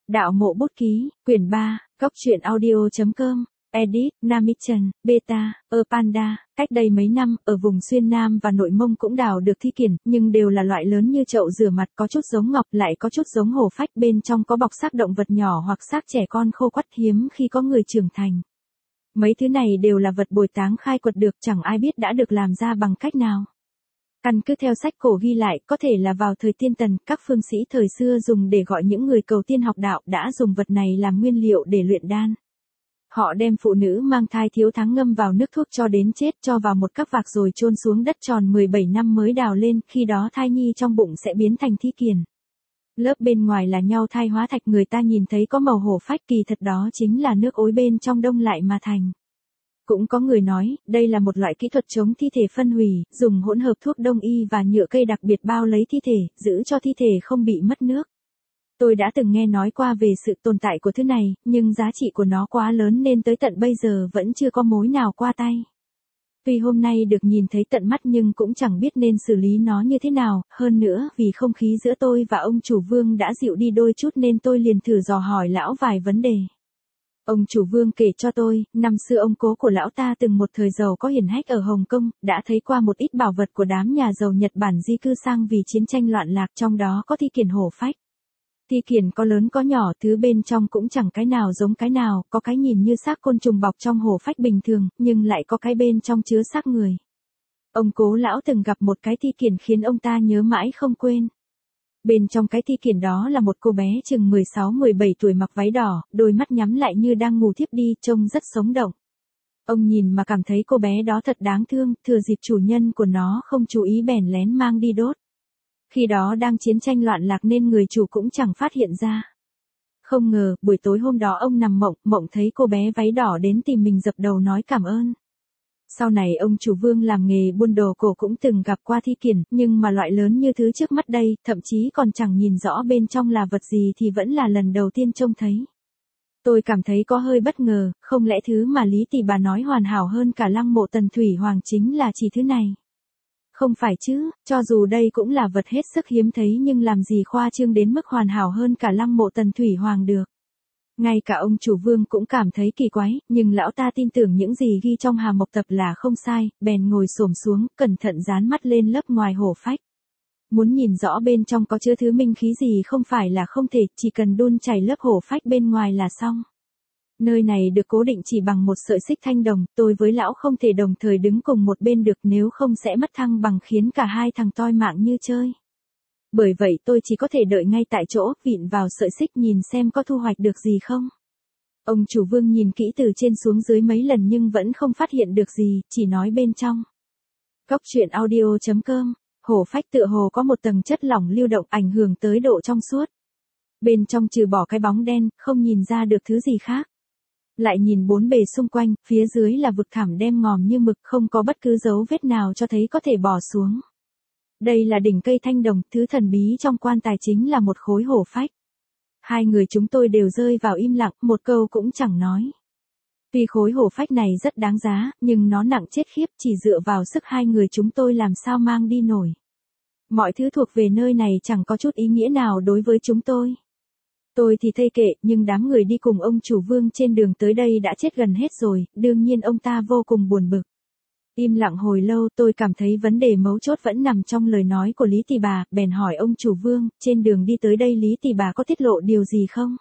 Đạo mộ bút ký, quyển 3, góc truyện audio.com, edit, Namichen, Beta, Panda. Cách đây mấy năm, ở vùng Xuyên Nam và Nội Mông cũng đào được thi kiển, nhưng đều là loại lớn như chậu rửa mặt, có chút giống ngọc, lại có chút giống hổ phách, bên trong có bọc xác động vật nhỏ hoặc xác trẻ con khô quắt, hiếm khi có người trưởng thành. Mấy thứ này đều là vật bồi táng khai quật được, chẳng ai biết đã được làm ra bằng cách nào. Căn cứ theo sách cổ ghi lại, có thể là vào thời Tiên Tần, các phương sĩ thời xưa dùng để gọi những người cầu tiên học đạo, đã dùng vật này làm nguyên liệu để luyện đan. Họ đem phụ nữ mang thai thiếu tháng ngâm vào nước thuốc cho đến chết, cho vào một các vạc rồi chôn xuống đất tròn 17 năm mới đào lên, khi đó thai nhi trong bụng sẽ biến thành thi kiển. Lớp bên ngoài là nhau thai hóa thạch, người ta nhìn thấy có màu hổ phách, kỳ thật đó chính là nước ối bên trong đông lại mà thành. Cũng có người nói, đây là một loại kỹ thuật chống thi thể phân hủy, dùng hỗn hợp thuốc đông y và nhựa cây đặc biệt bao lấy thi thể, giữ cho thi thể không bị mất nước. Tôi đã từng nghe nói qua về sự tồn tại của thứ này, nhưng giá trị của nó quá lớn nên tới tận bây giờ vẫn chưa có mối nào qua tay. Tuy hôm nay được nhìn thấy tận mắt nhưng cũng chẳng biết nên xử lý nó như thế nào, hơn nữa vì không khí giữa tôi và ông chủ Vương đã dịu đi đôi chút nên tôi liền thử dò hỏi lão vài vấn đề. Ông chủ Vương kể cho tôi, năm xưa ông cố của lão ta từng một thời giàu có hiển hách ở Hồng Kông, đã thấy qua một ít bảo vật của đám nhà giàu Nhật Bản di cư sang vì chiến tranh loạn lạc, trong đó có thi kiển hổ phách. Thi kiển có lớn có nhỏ, thứ bên trong cũng chẳng cái nào giống cái nào, có cái nhìn như xác côn trùng bọc trong hổ phách bình thường, nhưng lại có cái bên trong chứa xác người. Ông cố lão từng gặp một cái thi kiển khiến ông ta nhớ mãi không quên. Bên trong cái thi kiển đó là một cô bé chừng 16-17 tuổi mặc váy đỏ, đôi mắt nhắm lại như đang ngủ thiếp đi, trông rất sống động. Ông nhìn mà cảm thấy cô bé đó thật đáng thương, thừa dịp chủ nhân của nó không chú ý bèn lén mang đi đốt. Khi đó đang chiến tranh loạn lạc nên người chủ cũng chẳng phát hiện ra. Không ngờ, buổi tối hôm đó ông nằm mộng thấy cô bé váy đỏ đến tìm mình dập đầu nói cảm ơn. Sau này ông chủ Vương làm nghề buôn đồ cổ cũng từng gặp qua thi kiển, nhưng mà loại lớn như thứ trước mắt đây, thậm chí còn chẳng nhìn rõ bên trong là vật gì thì vẫn là lần đầu tiên trông thấy. Tôi cảm thấy có hơi bất ngờ, không lẽ thứ mà Lý Tỷ Bà nói hoàn hảo hơn cả lăng mộ Tần Thủy Hoàng chính là chỉ thứ này? Không phải chứ, cho dù đây cũng là vật hết sức hiếm thấy nhưng làm gì khoa trương đến mức hoàn hảo hơn cả lăng mộ Tần Thủy Hoàng được. Ngay cả ông chủ Vương cũng cảm thấy kỳ quái, nhưng lão ta tin tưởng những gì ghi trong Hà Mộc Tập là không sai, bèn ngồi xổm xuống, cẩn thận dán mắt lên lớp ngoài hổ phách. Muốn nhìn rõ bên trong có chứa thứ minh khí gì không phải là không thể, chỉ cần đun chảy lớp hổ phách bên ngoài là xong. Nơi này được cố định chỉ bằng một sợi xích thanh đồng, tôi với lão không thể đồng thời đứng cùng một bên được, nếu không sẽ mất thăng bằng khiến cả hai thằng toi mạng như chơi. Bởi vậy tôi chỉ có thể đợi ngay tại chỗ, vịn vào sợi xích nhìn xem có thu hoạch được gì không. Ông chủ Vương nhìn kỹ từ trên xuống dưới mấy lần nhưng vẫn không phát hiện được gì, chỉ nói bên trong. Góc truyện audio.com, hổ phách tựa hồ có một tầng chất lỏng lưu động ảnh hưởng tới độ trong suốt. Bên trong trừ bỏ cái bóng đen, không nhìn ra được thứ gì khác. Lại nhìn bốn bề xung quanh, phía dưới là vực thẳm đen ngòm như mực, không có bất cứ dấu vết nào cho thấy có thể bỏ xuống. Đây là đỉnh cây thanh đồng, thứ thần bí trong quan tài chính là một khối hổ phách. Hai người chúng tôi đều rơi vào im lặng, một câu cũng chẳng nói. Tuy khối hổ phách này rất đáng giá, nhưng nó nặng chết khiếp, chỉ dựa vào sức hai người chúng tôi làm sao mang đi nổi. Mọi thứ thuộc về nơi này chẳng có chút ý nghĩa nào đối với chúng tôi. Tôi thì thây kệ, nhưng đám người đi cùng ông chủ Vương trên đường tới đây đã chết gần hết rồi, đương nhiên ông ta vô cùng buồn bực. Im lặng hồi lâu, tôi cảm thấy vấn đề mấu chốt vẫn nằm trong lời nói của Lý Tỷ Bà, bèn hỏi ông chủ Vương, trên đường đi tới đây Lý Tỷ Bà có tiết lộ điều gì không?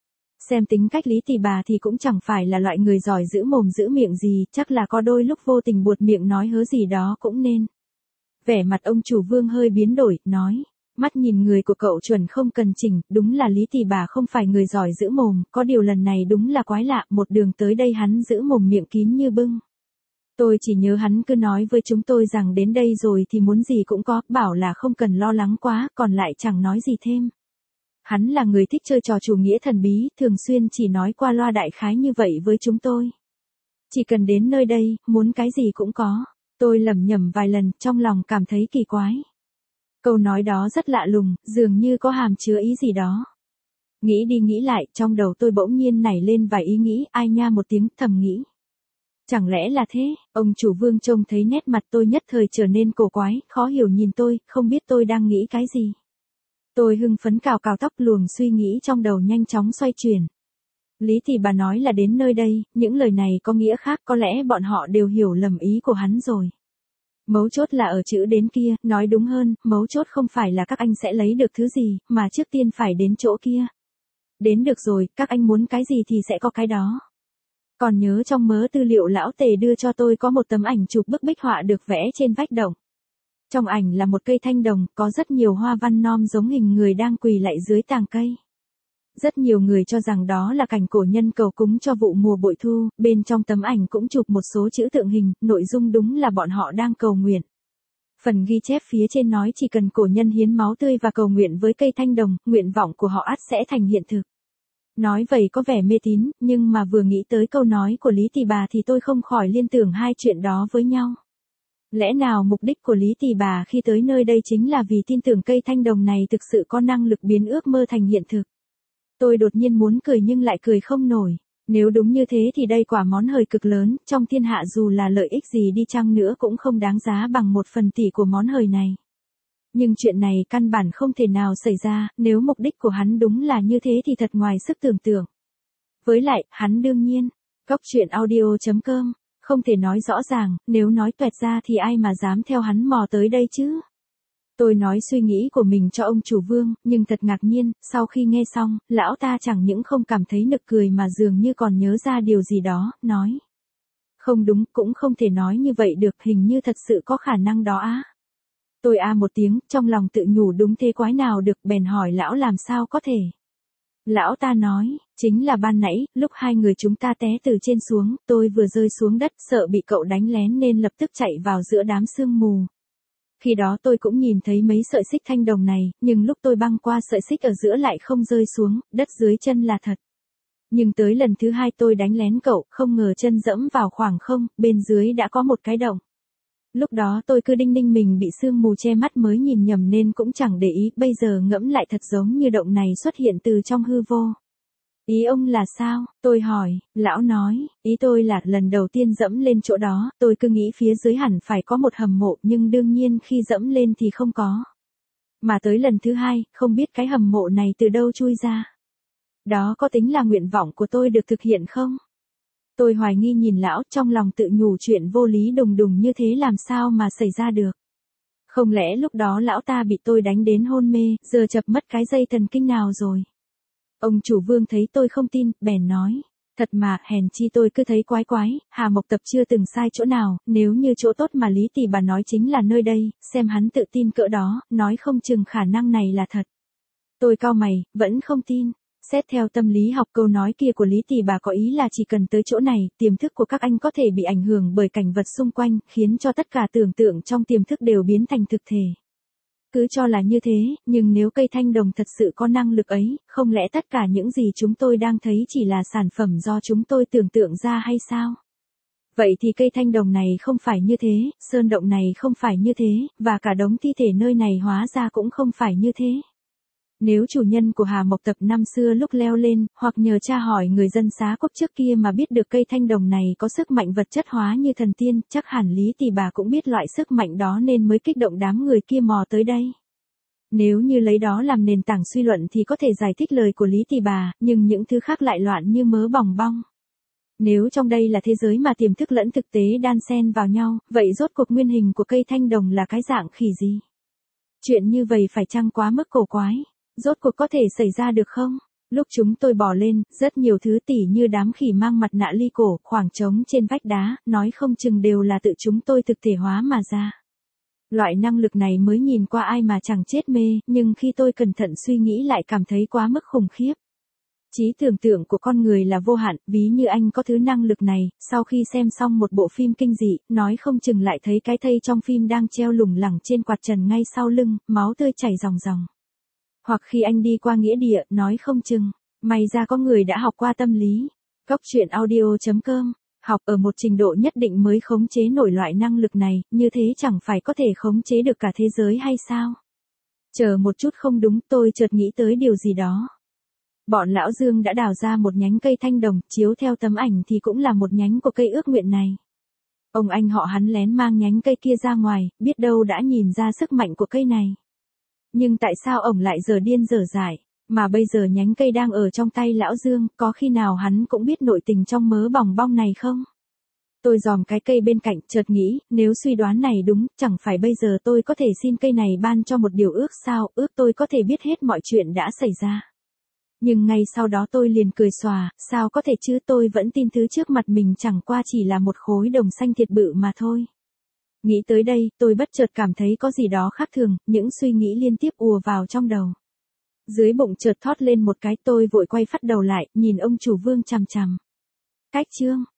Xem tính cách Lý Tỷ Bà thì cũng chẳng phải là loại người giỏi giữ mồm giữ miệng gì, chắc là có đôi lúc vô tình buột miệng nói hớ gì đó cũng nên. Vẻ mặt ông chủ Vương hơi biến đổi, nói. Mắt nhìn người của cậu chuẩn không cần chỉnh, đúng là Lý Tỷ Bà không phải người giỏi giữ mồm, có điều lần này đúng là quái lạ, một đường tới đây hắn giữ mồm miệng kín như bưng. Tôi chỉ nhớ hắn cứ nói với chúng tôi rằng đến đây rồi thì muốn gì cũng có, bảo là không cần lo lắng quá, còn lại chẳng nói gì thêm. Hắn là người thích chơi trò chủ nghĩa thần bí, thường xuyên chỉ nói qua loa đại khái như vậy với chúng tôi. Chỉ cần đến nơi đây, muốn cái gì cũng có. Tôi lẩm nhẩm vài lần, trong lòng cảm thấy kỳ quái. Câu nói đó rất lạ lùng, dường như có hàm chứa ý gì đó. Nghĩ đi nghĩ lại, trong đầu tôi bỗng nhiên nảy lên vài ý nghĩ, ai nha một tiếng, thầm nghĩ. Chẳng lẽ là thế, ông chủ Vương trông thấy nét mặt tôi nhất thời trở nên cổ quái, khó hiểu nhìn tôi, không biết tôi đang nghĩ cái gì. Tôi hưng phấn cào cào tóc, luồng suy nghĩ trong đầu nhanh chóng xoay chuyển. Lý thì bà nói là đến nơi đây, những lời này có nghĩa khác, có lẽ bọn họ đều hiểu lầm ý của hắn rồi. Mấu chốt là ở chữ đến kia, nói đúng hơn, mấu chốt không phải là các anh sẽ lấy được thứ gì, mà trước tiên phải đến chỗ kia. Đến được rồi, các anh muốn cái gì thì sẽ có cái đó. Còn nhớ trong mớ tư liệu lão Tề đưa cho tôi có một tấm ảnh chụp bức bích họa được vẽ trên vách động. Trong ảnh là một cây thanh đồng, có rất nhiều hoa văn nom giống hình người đang quỳ lạy dưới tàng cây. Rất nhiều người cho rằng đó là cảnh cổ nhân cầu cúng cho vụ mùa bội thu, bên trong tấm ảnh cũng chụp một số chữ tượng hình, nội dung đúng là bọn họ đang cầu nguyện. Phần ghi chép phía trên nói chỉ cần cổ nhân hiến máu tươi và cầu nguyện với cây thanh đồng, nguyện vọng của họ ắt sẽ thành hiện thực. Nói vậy có vẻ mê tín, nhưng mà vừa nghĩ tới câu nói của Lý Tỳ Bà thì tôi không khỏi liên tưởng hai chuyện đó với nhau. Lẽ nào mục đích của Lý Tỳ Bà khi tới nơi đây chính là vì tin tưởng cây thanh đồng này thực sự có năng lực biến ước mơ thành hiện thực? Tôi đột nhiên muốn cười nhưng lại cười không nổi. Nếu đúng như thế thì đây quả món hời cực lớn, trong thiên hạ dù là lợi ích gì đi chăng nữa cũng không đáng giá bằng 1/1000 của món hời này. Nhưng chuyện này căn bản không thể nào xảy ra, nếu mục đích của hắn đúng là như thế thì thật ngoài sức tưởng tượng. Với lại, hắn đương nhiên, Góc Chuyện Audio.com, không thể nói rõ ràng, nếu nói toẹt ra thì ai mà dám theo hắn mò tới đây chứ. Tôi nói suy nghĩ của mình cho ông chủ Vương, nhưng thật ngạc nhiên, sau khi nghe xong, lão ta chẳng những không cảm thấy nực cười mà dường như còn nhớ ra điều gì đó, nói. Không đúng, cũng không thể nói như vậy được, hình như thật sự có khả năng đó á. Tôi một tiếng, trong lòng tự nhủ đúng thế quái nào được, bèn hỏi lão làm sao có thể. Lão ta nói, chính là ban nãy, lúc hai người chúng ta té từ trên xuống, tôi vừa rơi xuống đất, sợ bị cậu đánh lén nên lập tức chạy vào giữa đám sương mù. Khi đó tôi cũng nhìn thấy mấy sợi xích thanh đồng này, nhưng lúc tôi băng qua sợi xích ở giữa lại không rơi xuống, đất dưới chân là thật. Nhưng tới lần thứ hai tôi đánh lén cậu, không ngờ chân dẫm vào khoảng không, bên dưới đã có một cái động. Lúc đó tôi cứ đinh ninh mình bị sương mù che mắt mới nhìn nhầm nên cũng chẳng để ý, bây giờ ngẫm lại thật giống như động này xuất hiện từ trong hư vô. Ý ông là sao? Tôi hỏi, lão nói, ý tôi là lần đầu tiên dẫm lên chỗ đó, tôi cứ nghĩ phía dưới hẳn phải có một hầm mộ nhưng đương nhiên khi dẫm lên thì không có. Mà tới lần thứ hai, không biết cái hầm mộ này từ đâu chui ra. Đó có tính là nguyện vọng của tôi được thực hiện không? Tôi hoài nghi nhìn lão, trong lòng tự nhủ chuyện vô lý đùng đùng như thế làm sao mà xảy ra được. Không lẽ lúc đó lão ta bị tôi đánh đến hôn mê, giờ chập mất cái dây thần kinh nào rồi? Ông chủ Vương thấy tôi không tin, bèn nói. Thật mà, hèn chi tôi cứ thấy quái quái, Hà Mộc Tập chưa từng sai chỗ nào, nếu như chỗ tốt mà Lý Tỳ Bà nói chính là nơi đây, xem hắn tự tin cỡ đó, nói không chừng khả năng này là thật. Tôi cau mày, vẫn không tin. Xét theo tâm lý học câu nói kia của Lý Tỳ Bà có ý là chỉ cần tới chỗ này, tiềm thức của các anh có thể bị ảnh hưởng bởi cảnh vật xung quanh, khiến cho tất cả tưởng tượng trong tiềm thức đều biến thành thực thể. Cứ cho là như thế, nhưng nếu cây thanh đồng thật sự có năng lực ấy, không lẽ tất cả những gì chúng tôi đang thấy chỉ là sản phẩm do chúng tôi tưởng tượng ra hay sao? Vậy thì cây thanh đồng này không phải như thế, sơn động này không phải như thế, và cả đống thi thể nơi này hóa ra cũng không phải như thế. Nếu chủ nhân của Hà Mộc Tập năm xưa lúc leo lên, hoặc nhờ tra hỏi người dân Xá Quốc trước kia mà biết được cây thanh đồng này có sức mạnh vật chất hóa như thần tiên, chắc hẳn Lý Tỳ Bà cũng biết loại sức mạnh đó nên mới kích động đám người kia mò tới đây. Nếu như lấy đó làm nền tảng suy luận thì có thể giải thích lời của Lý Tỳ Bà, nhưng những thứ khác lại loạn như mớ bòng bong. Nếu trong đây là thế giới mà tiềm thức lẫn thực tế đan xen vào nhau, vậy rốt cuộc nguyên hình của cây thanh đồng là cái dạng khỉ gì? Chuyện như vậy phải chăng quá mức cổ quái? Rốt cuộc có thể xảy ra được không? Lúc chúng tôi bò lên, rất nhiều thứ tỉ như đám khỉ mang mặt nạ ly cổ, khoảng trống trên vách đá, nói không chừng đều là tự chúng tôi thực thể hóa mà ra. Loại năng lực này mới nhìn qua ai mà chẳng chết mê, nhưng khi tôi cẩn thận suy nghĩ lại cảm thấy quá mức khủng khiếp. Trí tưởng tượng của con người là vô hạn, ví như anh có thứ năng lực này, sau khi xem xong một bộ phim kinh dị, nói không chừng lại thấy cái thây trong phim đang treo lủng lẳng trên quạt trần ngay sau lưng, máu tươi chảy ròng ròng. Hoặc khi anh đi qua nghĩa địa, nói không chừng, may ra có người đã học qua tâm lý. Góc Chuyện Audio.com, học ở một trình độ nhất định mới khống chế nổi loại năng lực này, như thế chẳng phải có thể khống chế được cả thế giới hay sao? Chờ một chút, không đúng, tôi chợt nghĩ tới điều gì đó. Bọn lão Dương đã đào ra một nhánh cây thanh đồng, chiếu theo tấm ảnh thì cũng là một nhánh của cây ước nguyện này. Ông anh họ hắn lén mang nhánh cây kia ra ngoài, biết đâu đã nhìn ra sức mạnh của cây này. Nhưng tại sao ổng lại dở điên dở dại, mà bây giờ nhánh cây đang ở trong tay lão Dương, có khi nào hắn cũng biết nội tình trong mớ bòng bong này không? Tôi dòm cái cây bên cạnh, chợt nghĩ, nếu suy đoán này đúng, chẳng phải bây giờ tôi có thể xin cây này ban cho một điều ước sao, ước tôi có thể biết hết mọi chuyện đã xảy ra. Nhưng ngay sau đó tôi liền cười xòa, sao có thể chứ, tôi vẫn tin thứ trước mặt mình chẳng qua chỉ là một khối đồng xanh thiệt bự mà thôi. Nghĩ tới đây, tôi bất chợt cảm thấy có gì đó khác thường, những suy nghĩ liên tiếp ùa vào trong đầu. Dưới bụng chợt thót lên một cái, tôi vội quay phắt đầu lại, nhìn ông chủ Vương chằm chằm. Cách chương